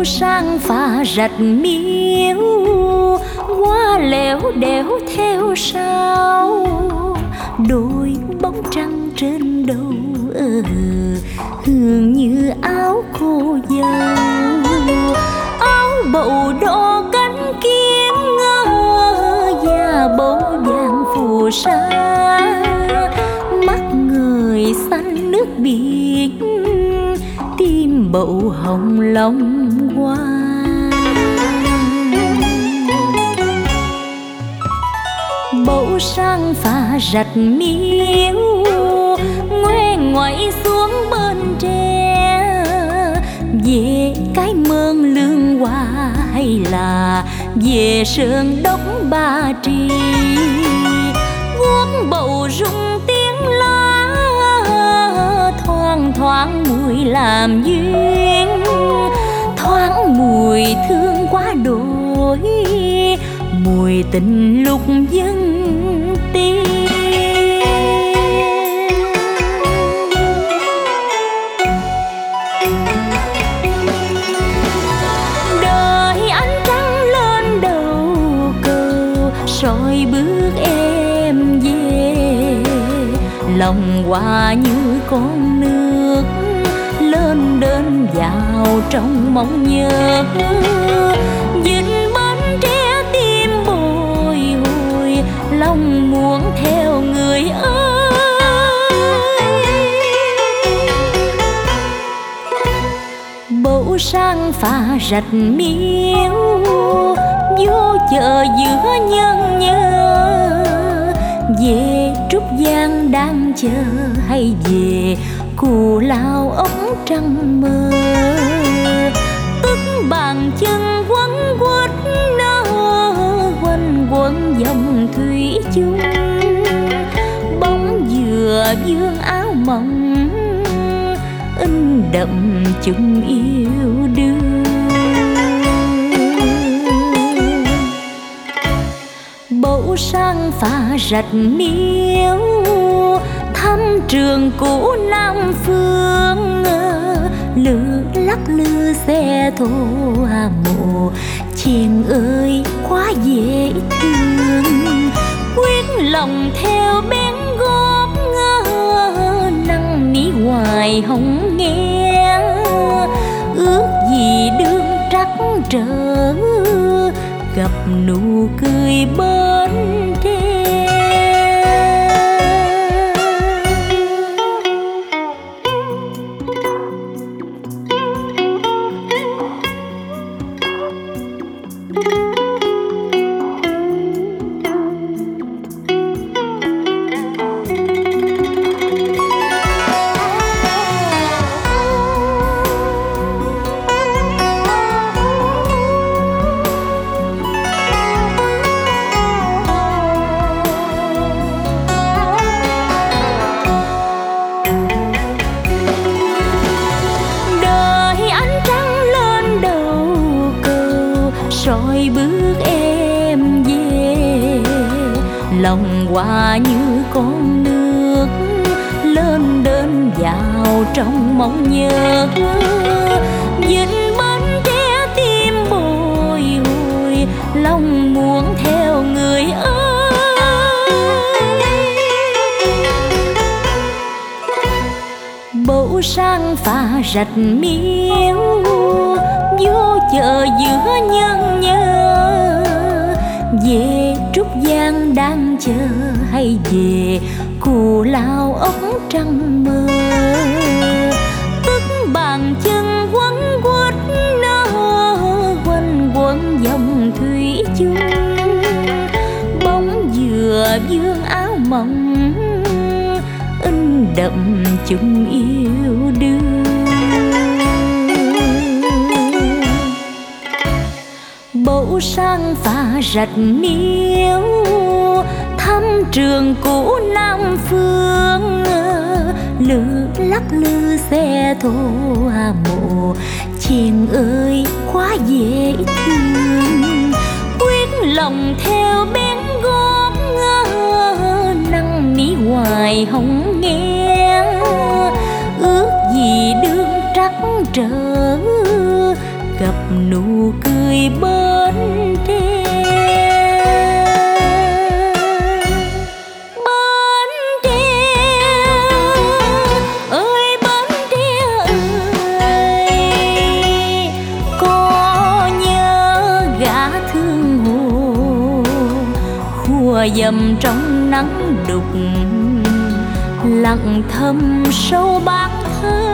sang phá rạch miếu, qua lẻo đẻo theo sao, đôi bóng trăng trên đầu hương như áo cô dâu. Áo bầu đỏ cánh kiến da bầu vàng phù sa, mắt người xanh nước biển, tim bầu hồng long hoa. Bầu sang phá rạch miếu, ngoe ngoẩy xuống bên tre, về cái mơn lương hoa hay là về sơn đốc Ba Tri. Guốc bầu rung tiếng lá, thoang thoáng mùi làm duyên, thoáng mùi thương quá đổi, mùi tình lúc dân tiên. Đời ánh trăng lên đầu cầu, soi bước em về, lòng hoa như con nước lên đến vào trong mong nhớ. Dinh bến tre tim bồi hồi, lòng muốn theo người ơi. Bầu sang phá rạch miếu, vô chợ giữa nhân nhớ, về Trúc Giang đang chờ hay về Cù Lao ốc trăng mơ. Tức bàn chân quấn quýt nơ, quanh quẩn dòng thủy chung, bóng dừa vương áo mỏng, in đậm chung yêu đương. Bầu sang phá rạch miếu, thăm trường cũ Nam Phương, lư lắc lư xe thô hà mộ, chiền ơi quá dễ thương. Quyết lòng theo bén góp năn nỉ hoài hồng nghe, ước gì đương trắc trở gặp nụ cười bên tre. Soi bước em về, lòng hoa như con nước lên đến vào trong mong nhớ. Dinh bến tre tim bồi hồi, lòng muốn theo người ơi. Bầu sang phá rạch miếu, vô chợ giữa nhân nhớ, về Trúc Giang đang chờ hay về Cù Lao ốc trăng mơ. Tức bàn chân quấn quýt nơ, quanh quẩn dòng thủy chung, bóng dừa vương áo mỏng, in đậm chung yêu đương. Bầu sang phá rạch miếu, thăm trường cũ Nam Phương, lư lắc lư xe thô hà mộ, chiền ơi quá dễ thương. Quyết lòng theo bén góp năn nỉ hoài hồng nghe, ước gì đương trắc trở gặp nụ cười bên tre. Bến tre ơi bến tre ơi, có nhớ gã thương hồ khua dầm trong nắng đục, lặng thầm sâu bác thơ